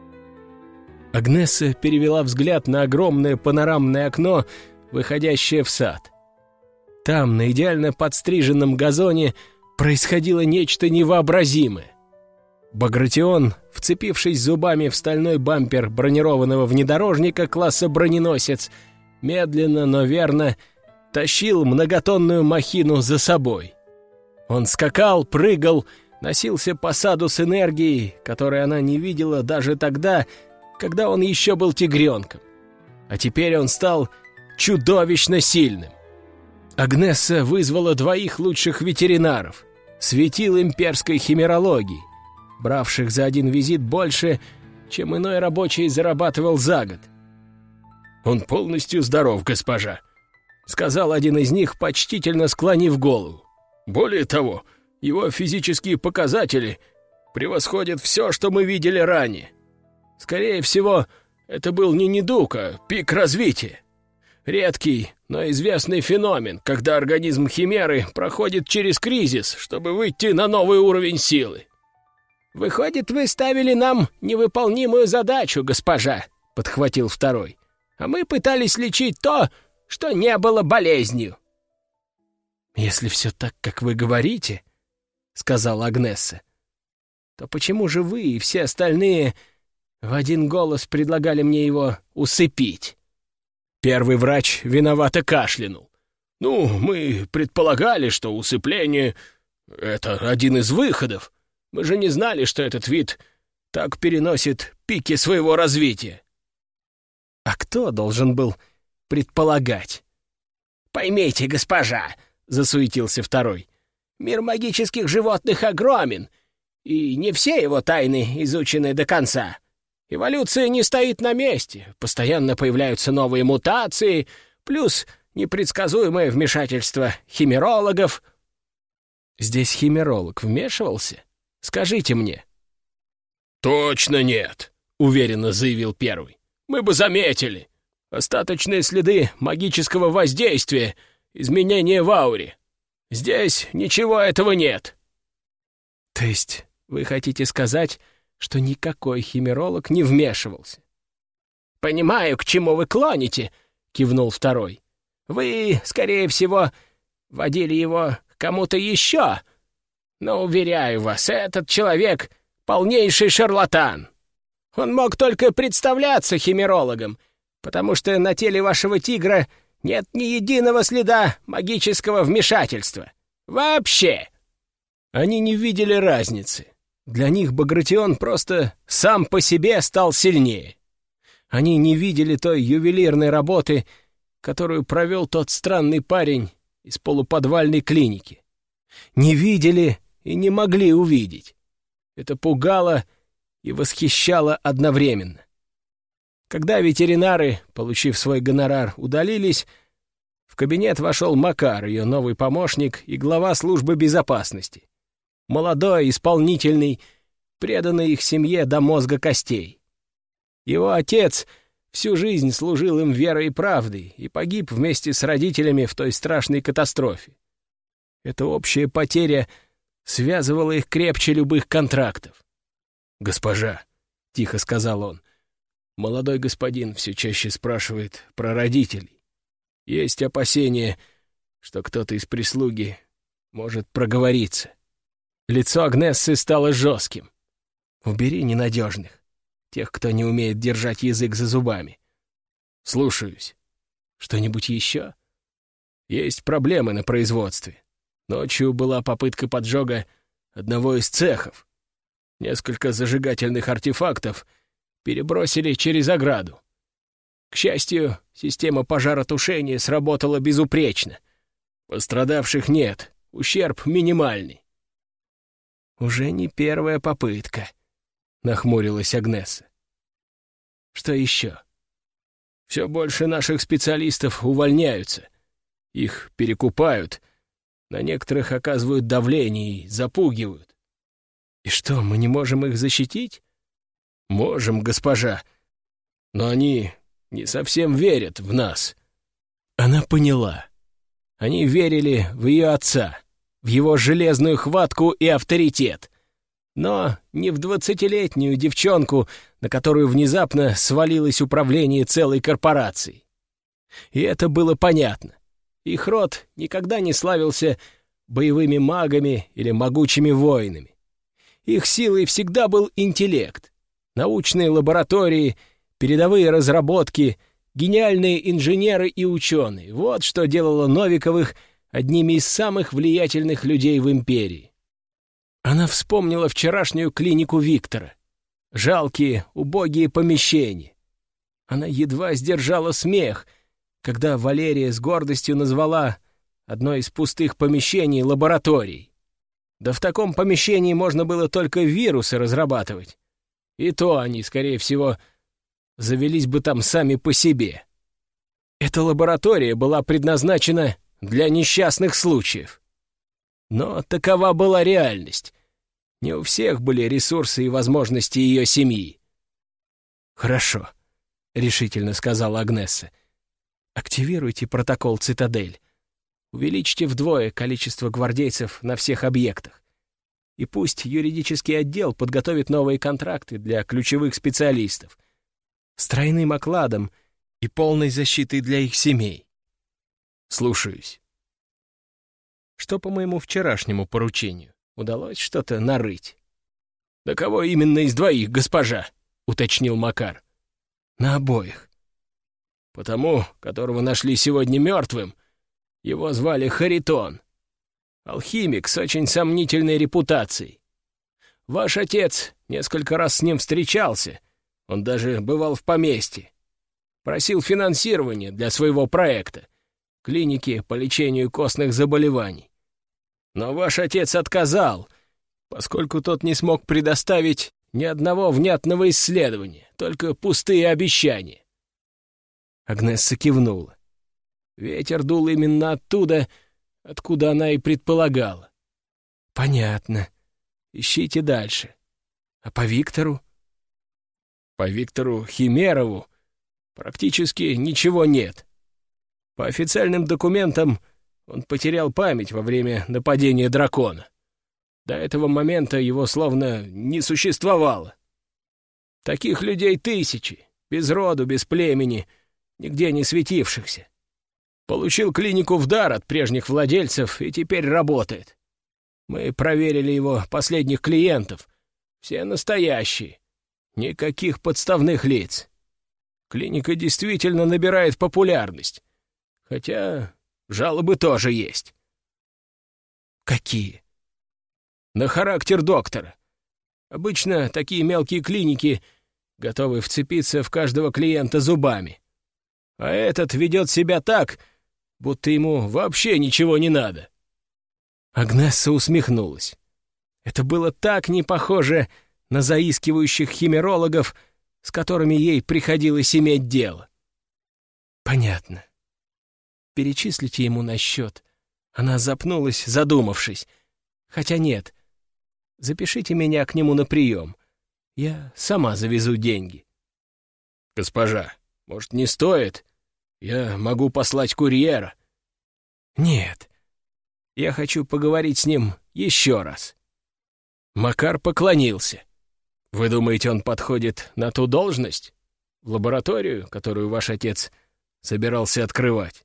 [SPEAKER 1] Агнесса перевела взгляд на огромное панорамное окно, выходящее в сад. Там, на идеально подстриженном газоне, происходило нечто невообразимое. Багратион, вцепившись зубами в стальной бампер бронированного внедорожника класса броненосец, медленно, но верно тащил многотонную махину за собой. Он скакал, прыгал, носился по саду с энергией, которой она не видела даже тогда, когда он еще был тигренком. А теперь он стал чудовищно сильным. Агнесса вызвала двоих лучших ветеринаров, светил имперской химерологии, бравших за один визит больше, чем иной рабочий зарабатывал за год. «Он полностью здоров, госпожа», — сказал один из них, почтительно склонив голову. «Более того, его физические показатели превосходят все, что мы видели ранее. Скорее всего, это был не недуг, а пик развития. Редкий, но известный феномен, когда организм химеры проходит через кризис, чтобы выйти на новый уровень силы». «Выходит, вы ставили нам невыполнимую задачу, госпожа», — подхватил второй. «А мы пытались лечить то, что не было болезнью». «Если все так, как вы говорите», — сказала Агнесса, «то почему же вы и все остальные в один голос предлагали мне его усыпить?» Первый врач виновато кашлянул. «Ну, мы предполагали, что усыпление — это один из выходов. Мы же не знали, что этот вид так переносит пики своего развития». «А кто должен был предполагать?» «Поймите, госпожа», — засуетился второй, «мир магических животных огромен, и не все его тайны изучены до конца. Эволюция не стоит на месте, постоянно появляются новые мутации, плюс непредсказуемое вмешательство химерологов». «Здесь химеролог вмешивался? Скажите мне». «Точно нет», — уверенно заявил первый. «Мы бы заметили. Остаточные следы магического воздействия, изменения в ауре. Здесь ничего этого нет». «То есть вы хотите сказать, что никакой химеролог не вмешивался?» «Понимаю, к чему вы клоните», — кивнул второй. «Вы, скорее всего, водили его к кому-то еще. Но, уверяю вас, этот человек — полнейший шарлатан. Он мог только представляться химерологом, потому что на теле вашего тигра нет ни единого следа магического вмешательства. Вообще!» Они не видели разницы. Для них Багратион просто сам по себе стал сильнее. Они не видели той ювелирной работы, которую провел тот странный парень из полуподвальной клиники. Не видели и не могли увидеть. Это пугало и восхищало одновременно. Когда ветеринары, получив свой гонорар, удалились, в кабинет вошел Макар, ее новый помощник и глава службы безопасности. Молодой, исполнительный, преданный их семье до мозга костей. Его отец всю жизнь служил им верой и правдой и погиб вместе с родителями в той страшной катастрофе. Эта общая потеря связывала их крепче любых контрактов. «Госпожа», — тихо сказал он, — «молодой господин все чаще спрашивает про родителей. Есть опасения, что кто-то из прислуги может проговориться». Лицо Агнессы стало жестким. «Убери ненадежных, тех, кто не умеет держать язык за зубами». «Слушаюсь. Что-нибудь еще?» «Есть проблемы на производстве. Ночью была попытка поджога одного из цехов. Несколько зажигательных артефактов перебросили через ограду. К счастью, система пожаротушения сработала безупречно. Пострадавших нет, ущерб минимальный». «Уже не первая попытка», — нахмурилась Агнесса. «Что еще?» «Все больше наших специалистов увольняются. Их перекупают, на некоторых оказывают давление и запугивают». «И что, мы не можем их защитить?» «Можем, госпожа. Но они не совсем верят в нас». Она поняла. Они верили в ее отца, в его железную хватку и авторитет, но не в двадцатилетнюю девчонку, на которую внезапно свалилось управление целой корпорацией. И это было понятно. Их род никогда не славился боевыми магами или могучими воинами. Их силой всегда был интеллект, научные лаборатории, передовые разработки, гениальные инженеры и ученые. Вот что делало Новиковых одними из самых влиятельных людей в империи. Она вспомнила вчерашнюю клинику Виктора. Жалкие, убогие помещения. Она едва сдержала смех, когда Валерия с гордостью назвала одно из пустых помещений лабораторией. Да в таком помещении можно было только вирусы разрабатывать. И то они, скорее всего, завелись бы там сами по себе. Эта лаборатория была предназначена для несчастных случаев. Но такова была реальность. Не у всех были ресурсы и возможности ее семьи. «Хорошо», — решительно сказала Агнесса. «Активируйте протокол «Цитадель». Увеличьте вдвое количество гвардейцев на всех объектах. И пусть юридический отдел подготовит новые контракты для ключевых специалистов с тройным окладом и полной защитой для их семей». «Слушаюсь». «Что по моему вчерашнему поручению? Удалось что-то нарыть?» «Да кого именно из двоих, госпожа?» — уточнил Макар. «На обоих». «Потому, которого нашли сегодня мертвым, его звали Харитон. Алхимик с очень сомнительной репутацией. Ваш отец несколько раз с ним встречался, он даже бывал в поместье. Просил финансирования для своего проекта, клиники по лечению костных заболеваний. Но ваш отец отказал, поскольку тот не смог предоставить ни одного внятного исследования, только пустые обещания». Агнесса кивнула. Ветер дул именно оттуда, откуда она и предполагала. «Понятно. Ищите дальше. А по Виктору?» «По Виктору Химерову практически ничего нет. По официальным документам Он потерял память во время нападения дракона. До этого момента его словно не существовало. Таких людей тысячи, без роду, без племени, нигде не светившихся. Получил клинику в дар от прежних владельцев и теперь работает. Мы проверили его последних клиентов. Все настоящие. Никаких подставных лиц. Клиника действительно набирает популярность. Хотя жалобы тоже есть. Какие? На характер доктора. Обычно такие мелкие клиники готовы вцепиться в каждого клиента зубами. А этот ведет себя так, будто ему вообще ничего не надо. Агнесса усмехнулась. Это было так не похоже на заискивающих химерологов, с которыми ей приходилось иметь дело. Понятно. Перечислите ему на счет. Она запнулась, задумавшись. Хотя нет. Запишите меня к нему на прием. Я сама завезу деньги. Госпожа, может, не стоит? Я могу послать курьера. Нет. Я хочу поговорить с ним еще раз. Макар поклонился. Вы думаете, он подходит на ту должность? В лабораторию, которую ваш отец собирался открывать?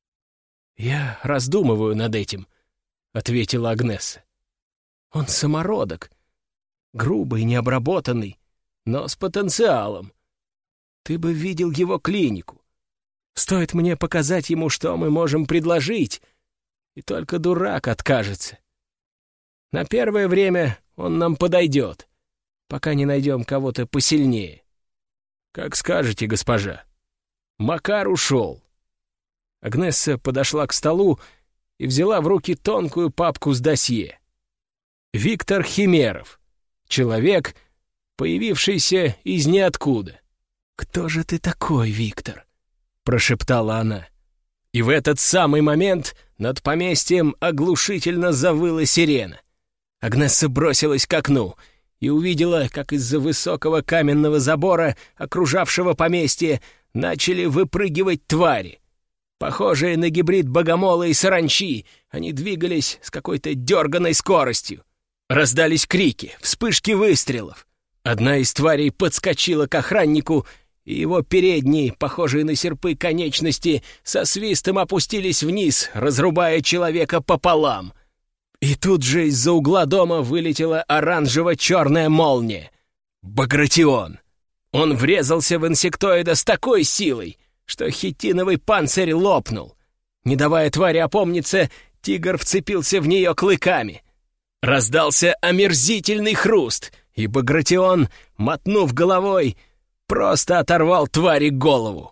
[SPEAKER 1] Я раздумываю над этим, — ответила Агнесса. Он самородок, грубый, необработанный, но с потенциалом. Ты бы видел его клинику. Стоит мне показать ему, что мы можем предложить, и только дурак откажется. На первое время он нам подойдет, пока не найдем кого-то посильнее. Как скажете, госпожа. Макар ушел. Агнесса подошла к столу и взяла в руки тонкую папку с досье. Виктор Химеров. Человек, появившийся из ниоткуда. «Кто же ты такой, Виктор?» — прошептала она. И в этот самый момент над поместьем оглушительно завыла сирена. Агнесса бросилась к окну и увидела, как из-за высокого каменного забора, окружавшего поместье, начали выпрыгивать твари. Похожие на гибрид богомола и саранчи, они двигались с какой-то дерганой скоростью. Раздались крики, вспышки выстрелов. Одна из тварей подскочила к охраннику, и его передние, похожие на серпы конечности, со свистом опустились вниз, разрубая человека пополам. И тут же из-за угла дома вылетела оранжево-черная молния. Багратион. Он врезался в инсектоида с такой силой, что хитиновый панцирь лопнул. Не давая твари опомниться, тигр вцепился в нее клыками. Раздался омерзительный хруст, и Багратион, мотнув головой, просто оторвал твари голову.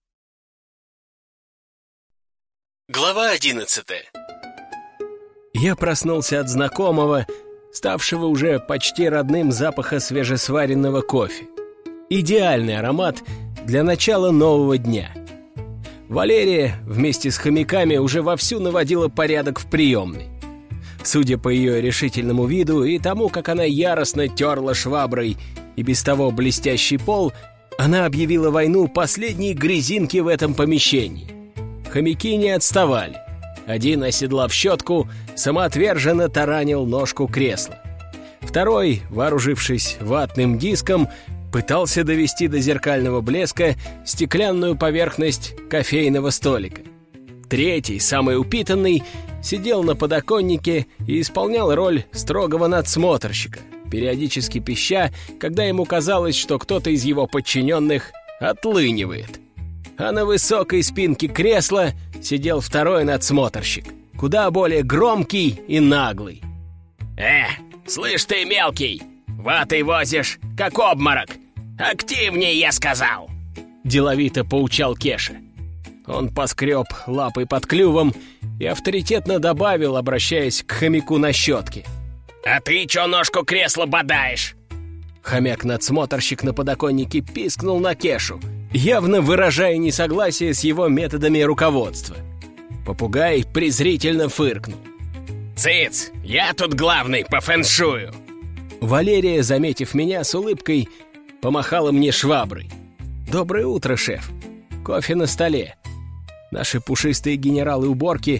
[SPEAKER 1] Глава одиннадцатая. Я проснулся от знакомого, ставшего уже почти родным запаха свежесваренного кофе. Идеальный аромат для начала нового дня. Валерия вместе с хомяками уже вовсю наводила порядок в приемной. Судя по ее решительному виду и тому, как она яростно терла шваброй и без того блестящий пол, она объявила войну последней грязинке в этом помещении. Хомяки не отставали. Один, оседлав щетку, самоотверженно таранил ножку кресла. Второй, вооружившись ватным диском, пытался довести до зеркального блеска стеклянную поверхность кофейного столика. Третий, самый упитанный, сидел на подоконнике и исполнял роль строгого надсмотрщика, периодически пища, когда ему казалось, что кто-то из его подчиненных отлынивает. А на высокой спинке кресла сидел второй надсмотрщик, куда более громкий и наглый. «Э, слышь ты, мелкий, ватой возишь, как обморок! Активнее, я сказал!» Деловито поучал Кеша. Он поскреб лапой под клювом и авторитетно добавил, обращаясь к хомяку на щетке. «А ты чё ножку кресла бодаешь?» Хомяк-надсмотрщик на подоконнике пискнул на Кешу, явно выражая несогласие с его методами руководства. Попугай презрительно фыркнул. «Цыц, я тут главный по фэншую!» Валерия, заметив меня с улыбкой, помахала мне шваброй. «Доброе утро, шеф. Кофе на столе». Наши пушистые генералы уборки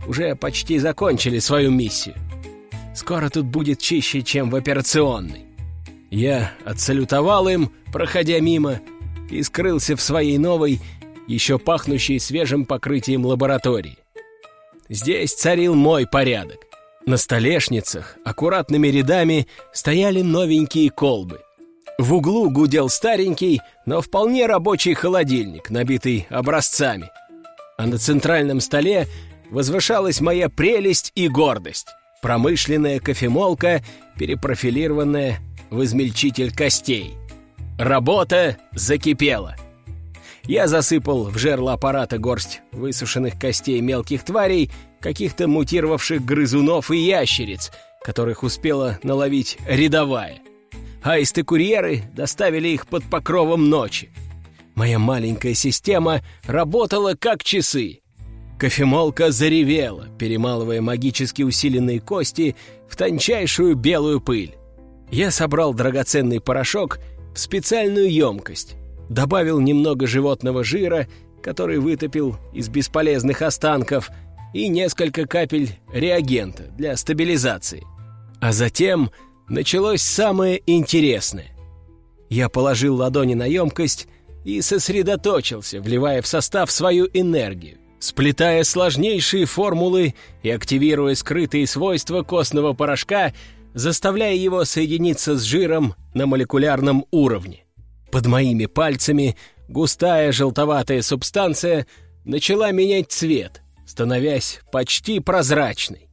[SPEAKER 1] уже почти закончили свою миссию. Скоро тут будет чище, чем в операционной. Я отсалютовал им, проходя мимо, и скрылся в своей новой, еще пахнущей свежим покрытием лаборатории. Здесь царил мой порядок. На столешницах аккуратными рядами стояли новенькие колбы. В углу гудел старенький, но вполне рабочий холодильник, набитый образцами. А на центральном столе возвышалась моя прелесть и гордость — промышленная кофемолка, перепрофилированная в измельчитель костей. Работа закипела. Я засыпал в жерло аппарата горсть высушенных костей мелких тварей, каких-то мутировавших грызунов и ящериц, которых успела наловить рядовая. Аисты-курьеры доставили их под покровом ночи. Моя маленькая система работала как часы. Кофемолка заревела, перемалывая магически усиленные кости в тончайшую белую пыль. Я собрал драгоценный порошок в специальную емкость, добавил немного животного жира, который вытопил из бесполезных останков, и несколько капель реагента для стабилизации. А затем началось самое интересное. Я положил ладони на емкость и сосредоточился, вливая в состав свою энергию, сплетая сложнейшие формулы и активируя скрытые свойства костного порошка, заставляя его соединиться с жиром на молекулярном уровне. Под моими пальцами густая желтоватая субстанция начала менять цвет, становясь почти прозрачной.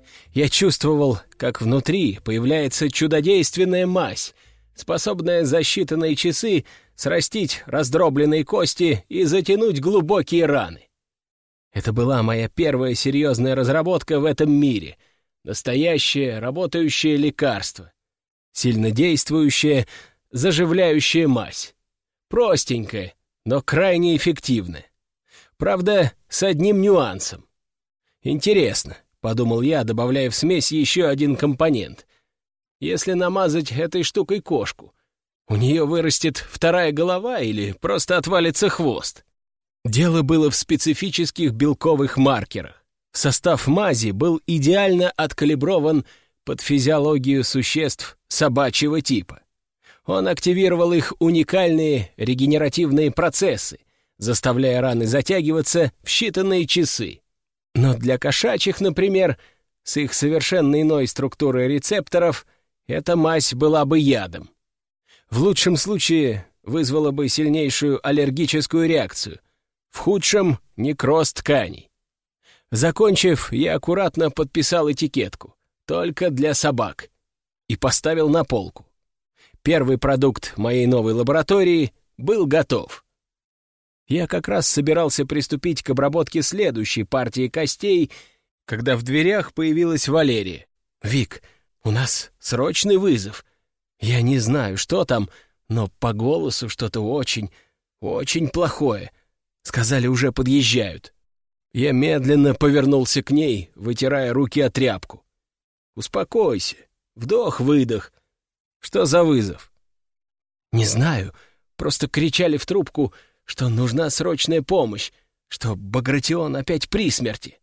[SPEAKER 1] Я чувствовал, как внутри появляется чудодейственная мазь, способная за считанные часы срастить раздробленные кости и затянуть глубокие раны. Это была моя первая серьезная разработка в этом мире. Настоящее работающее лекарство. Сильнодействующая, заживляющая мазь. Простенькая, но крайне эффективная. Правда, с одним нюансом. Интересно, — подумал я, добавляя в смесь еще один компонент. Если намазать этой штукой кошку, у нее вырастет вторая голова или просто отвалится хвост? Дело было в специфических белковых маркерах. Состав мази был идеально откалиброван под физиологию существ собачьего типа. Он активировал их уникальные регенеративные процессы, заставляя раны затягиваться в считанные часы. Но для кошачьих, например, с их совершенно иной структурой рецепторов, эта мазь была бы ядом. В лучшем случае вызвала бы сильнейшую аллергическую реакцию, в худшем — некроз тканей. Закончив, я аккуратно подписал этикетку «Только для собак» и поставил на полку. Первый продукт моей новой лаборатории был готов. Я как раз собирался приступить к обработке следующей партии костей, когда в дверях появилась Валерия. «Вик, у нас срочный вызов. Я не знаю, что там, но по голосу что-то очень, очень плохое. Сказали, уже подъезжают». Я медленно повернулся к ней, вытирая руки о тряпку. «Успокойся. Вдох-выдох. Что за вызов?» «Не знаю. Просто кричали в трубку, что нужна срочная помощь, что Багратион опять при смерти».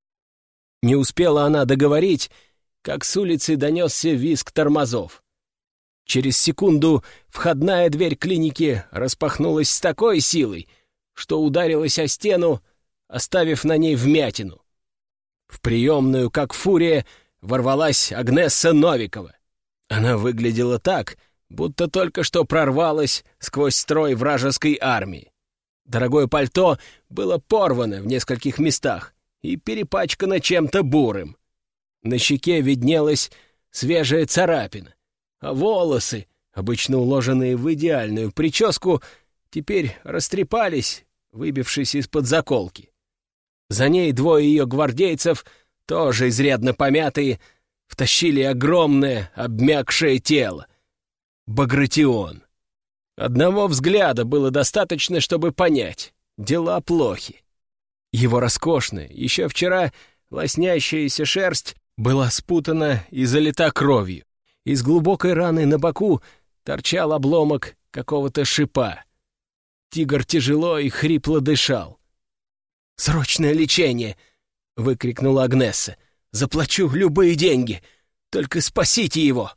[SPEAKER 1] Не успела она договорить, как с улицы донесся визг тормозов. Через секунду входная дверь клиники распахнулась с такой силой, что ударилась о стену, оставив на ней вмятину. В приемную, как фурия, ворвалась Агнесса Новикова. Она выглядела так, будто только что прорвалась сквозь строй вражеской армии. Дорогое пальто было порвано в нескольких местах и перепачкано чем-то бурым. На щеке виднелась свежая царапина, а волосы, обычно уложенные в идеальную прическу, теперь растрепались, выбившись из-под заколки. За ней двое ее гвардейцев, тоже изрядно помятые, втащили огромное обмякшее тело. Багратион. Одного взгляда было достаточно, чтобы понять — дела плохи. Его роскошная, еще вчера лоснящаяся шерсть была спутана и залита кровью. Из глубокой раны на боку торчал обломок какого-то шипа. Тигр тяжело и хрипло дышал. «Срочное лечение!» — выкрикнула Агнесса. «Заплачу любые деньги! Только спасите его!»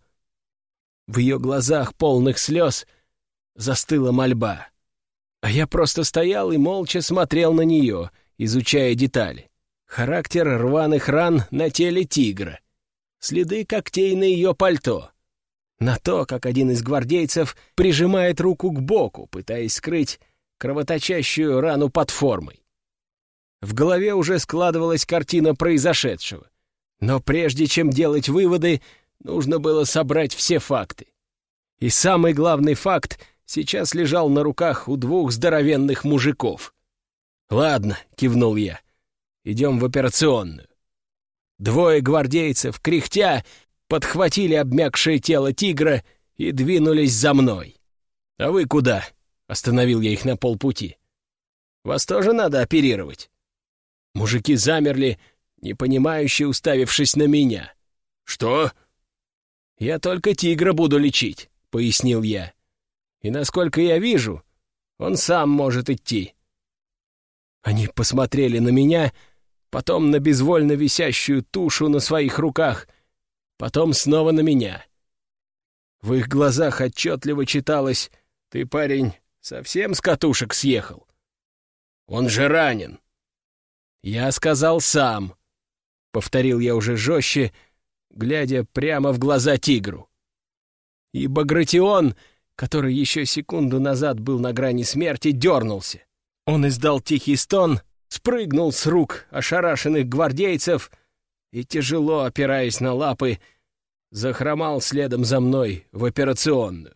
[SPEAKER 1] В ее глазах, полных слез, застыла мольба. А я просто стоял и молча смотрел на нее, изучая детали. Характер рваных ран на теле тигра, следы когтей на ее пальто, на то, как один из гвардейцев прижимает руку к боку, пытаясь скрыть кровоточащую рану под формой. В голове уже складывалась картина произошедшего, но прежде чем делать выводы, нужно было собрать все факты. И самый главный факт сейчас лежал на руках у двух здоровенных мужиков. «Ладно», — кивнул я, — «идем в операционную». Двое гвардейцев, кряхтя, подхватили обмякшее тело тигра и двинулись за мной. «А вы куда?» — остановил я их на полпути. «Вас тоже надо оперировать?» Мужики замерли, непонимающе уставившись на меня. «Что?» «Я только тигра буду лечить», — пояснил я. «И насколько я вижу, он сам может идти». Они посмотрели на меня, потом на безвольно висящую тушу на своих руках, потом снова на меня. В их глазах отчетливо читалось: «Ты, парень, совсем с катушек съехал? Он же ранен». «Я сказал сам», — повторил я уже жестче, глядя прямо в глаза тигру. И Багратион, который еще секунду назад был на грани смерти, дернулся. Он издал тихий стон, спрыгнул с рук ошарашенных гвардейцев и, тяжело опираясь на лапы, захромал следом за мной в операционную.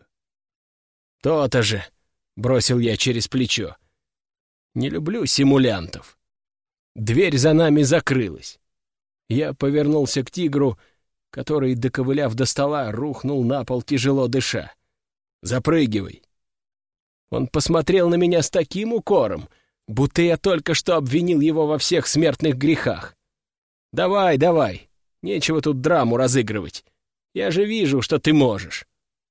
[SPEAKER 1] «То-то же!» — бросил я через плечо. «Не люблю симулянтов». Дверь за нами закрылась. Я повернулся к тигру, который, доковыляв до стола, рухнул на пол, тяжело дыша. «Запрыгивай». Он посмотрел на меня с таким укором, будто я только что обвинил его во всех смертных грехах. «Давай, давай, нечего тут драму разыгрывать. Я же вижу, что ты можешь».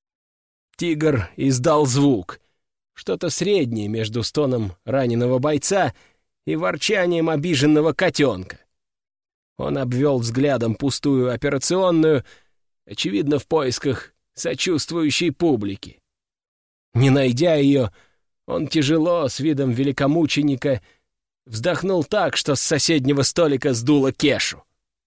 [SPEAKER 1] Тигр издал звук, что-то среднее между стоном раненого бойца и ворчанием обиженного котенка. Он обвел взглядом пустую операционную, очевидно, в поисках сочувствующей публики. Не найдя ее, он тяжело, с видом великомученика, вздохнул так, что с соседнего столика сдуло Кешу.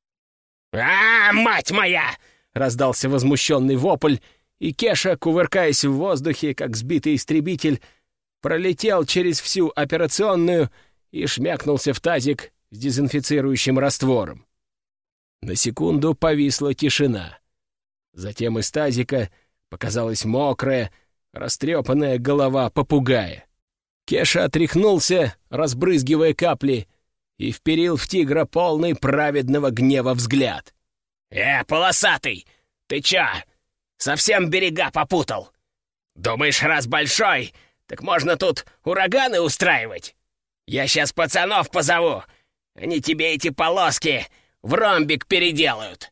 [SPEAKER 1] «А, мать моя!» — раздался возмущенный вопль, и Кеша, кувыркаясь в воздухе, как сбитый истребитель, пролетел через всю операционную и шмякнулся в тазик с дезинфицирующим раствором. На секунду повисла тишина. Затем из тазика показалась мокрая, растрепанная голова попугая. Кеша отряхнулся, разбрызгивая капли, и вперил в тигра полный праведного гнева взгляд. «Э, полосатый, ты чё, совсем берега попутал? Думаешь, раз большой, так можно тут ураганы устраивать? Я сейчас пацанов позову, они тебе эти полоски в ромбик переделают».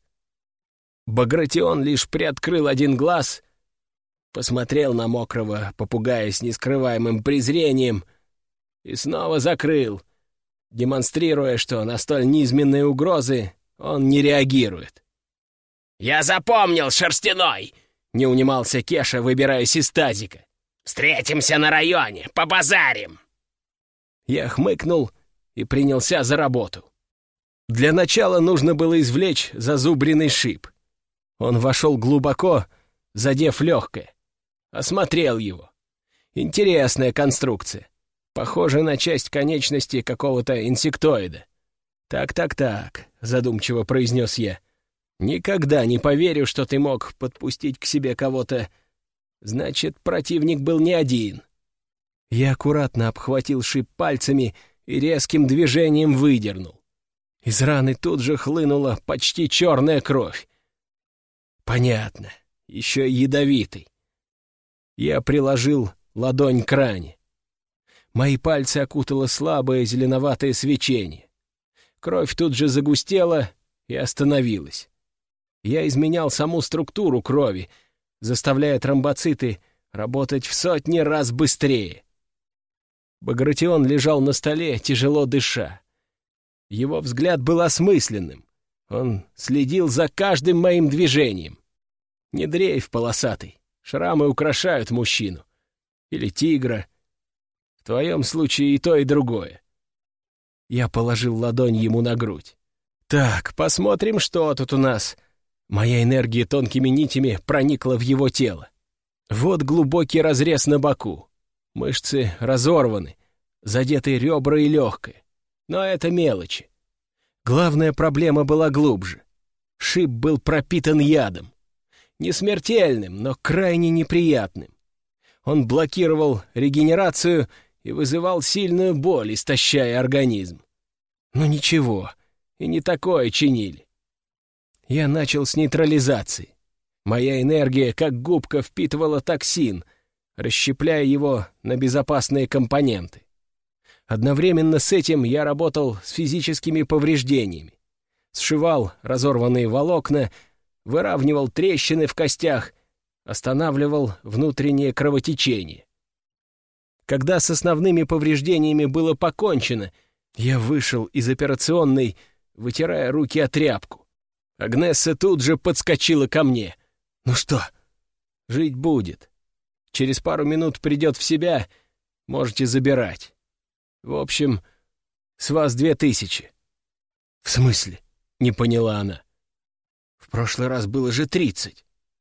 [SPEAKER 1] Багратион лишь приоткрыл один глаз, посмотрел на мокрого попугая с нескрываемым презрением и снова закрыл, демонстрируя, что на столь низменные угрозы он не реагирует. «Я запомнил, шерстяной!» — не унимался Кеша, выбираясь из тазика. «Встретимся на районе, побазарим!» Я хмыкнул и принялся за работу. Для начала нужно было извлечь зазубренный шип. Он вошел глубоко, задев легкое. Осмотрел его. Интересная конструкция. Похожа на часть конечности какого-то инсектоида. «Так-так-так», — задумчиво произнес я. «Никогда не поверю, что ты мог подпустить к себе кого-то. Значит, противник был не один». Я аккуратно обхватил шип пальцами и резким движением выдернул. Из раны тут же хлынула почти черная кровь. Понятно, еще и ядовитый. Я приложил ладонь к ране. Мои пальцы окутало слабое зеленоватое свечение. Кровь тут же загустела и остановилась. Я изменял саму структуру крови, заставляя тромбоциты работать в сотни раз быстрее. Багратион лежал на столе, тяжело дыша. Его взгляд был осмысленным. Он следил за каждым моим движением. Не дрейф полосатый. Шрамы украшают мужчину. Или тигра. В твоем случае и то, и другое. Я положил ладонь ему на грудь. Так, посмотрим, что тут у нас. Моя энергия тонкими нитями проникла в его тело. Вот глубокий разрез на боку. Мышцы разорваны, задеты ребра и легкое. Но это мелочи. Главная проблема была глубже. Шип был пропитан ядом. Не смертельным, но крайне неприятным. Он блокировал регенерацию и вызывал сильную боль, истощая организм. Но ничего, и не такое чинили. Я начал с нейтрализации. Моя энергия, как губка, впитывала токсин, расщепляя его на безопасные компоненты. Одновременно с этим я работал с физическими повреждениями. Сшивал разорванные волокна, выравнивал трещины в костях, останавливал внутреннее кровотечение. Когда с основными повреждениями было покончено, я вышел из операционной, вытирая руки о тряпку. Агнесса тут же подскочила ко мне. «Ну что?» «Жить будет. Через пару минут придет в себя, можете забирать. В общем, с вас две тысячи». «В смысле?» — не поняла она. «В прошлый раз было же тридцать».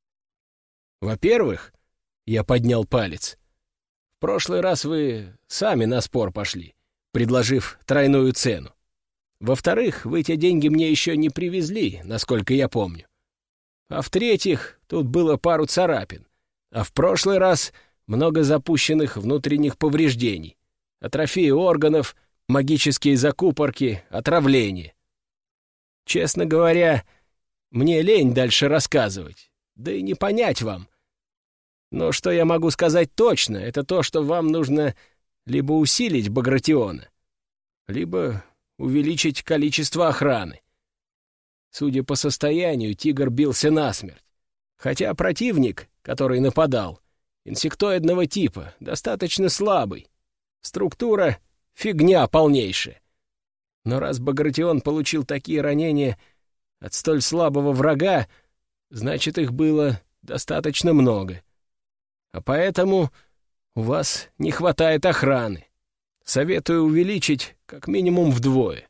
[SPEAKER 1] «Во-первых, — я поднял палец, — в прошлый раз вы сами на спор пошли, предложив тройную цену. Во-вторых, вы те деньги мне еще не привезли, насколько я помню. А в-третьих, тут было пару царапин, а в прошлый раз много запущенных внутренних повреждений, атрофия органов, магические закупорки, отравление. Честно говоря, мне лень дальше рассказывать, да и не понять вам. Но что я могу сказать точно, это то, что вам нужно либо усилить Багратиона, либо увеличить количество охраны. Судя по состоянию, тигр бился насмерть. Хотя противник, который нападал, инсектоидного типа, достаточно слабый. Структура — фигня полнейшая. Но раз Багратион получил такие ранения от столь слабого врага, значит, их было достаточно много. А поэтому у вас не хватает охраны. Советую увеличить как минимум вдвое».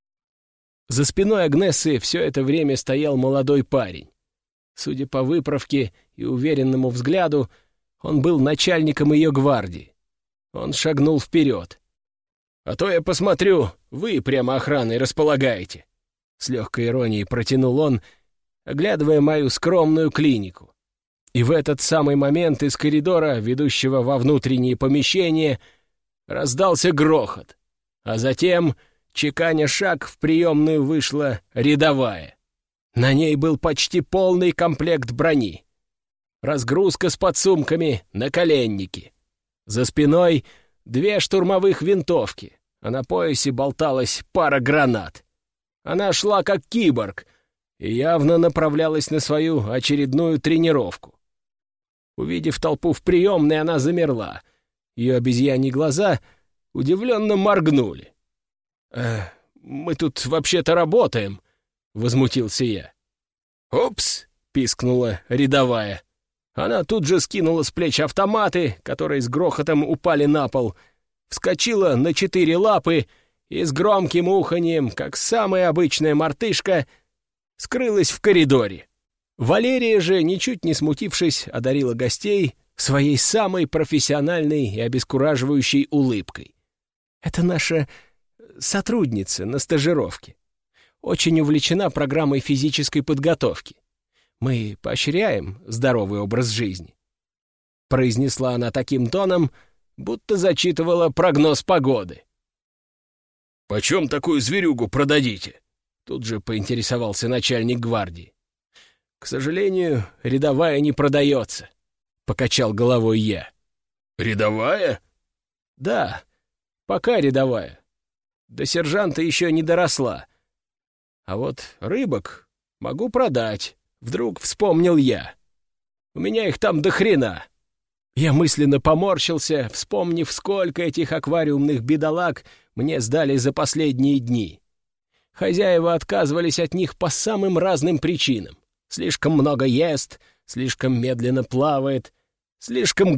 [SPEAKER 1] За спиной Агнессы все это время стоял молодой парень. Судя по выправке и уверенному взгляду, он был начальником ее гвардии. Он шагнул вперед. «А то я посмотрю, вы прямо охраной располагаете», — с легкой иронией протянул он, оглядывая мою скромную клинику. И в этот самый момент из коридора, ведущего во внутренние помещения, раздался грохот, а затем, чеканя шаг, в приемную вышла рядовая. На ней был почти полный комплект брони. Разгрузка с подсумками, наколенники. За спиной две штурмовых винтовки, а на поясе болталась пара гранат. Она шла как киборг и явно направлялась на свою очередную тренировку. Увидев толпу в приемной, она замерла. Ее обезьяньи глаза удивленно моргнули. «Э, мы тут вообще-то работаем», — возмутился я. «Упс!» — пискнула рядовая. Она тут же скинула с плеч автоматы, которые с грохотом упали на пол, вскочила на четыре лапы и с громким уханьем, как самая обычная мартышка, скрылась в коридоре. Валерия же, ничуть не смутившись, одарила гостей своей самой профессиональной и обескураживающей улыбкой. Это наша сотрудница на стажировке. Очень увлечена программой физической подготовки. Мы поощряем здоровый образ жизни. Произнесла она таким тоном, будто зачитывала прогноз погоды. «Почем такую зверюгу продадите?» Тут же поинтересовался начальник гвардии. «К сожалению, рядовая не продается», — покачал головой я. «Рядовая?» «Да, пока рядовая. До сержанта еще не доросла. А вот рыбок могу продать», — вдруг вспомнил я. «У меня их там до хрена». Я мысленно поморщился, вспомнив, сколько этих аквариумных бедолаг мне сдали за последние дни. хозяева отказывались от них по самым разным причинам. Слишком много ест, слишком медленно плавает, слишком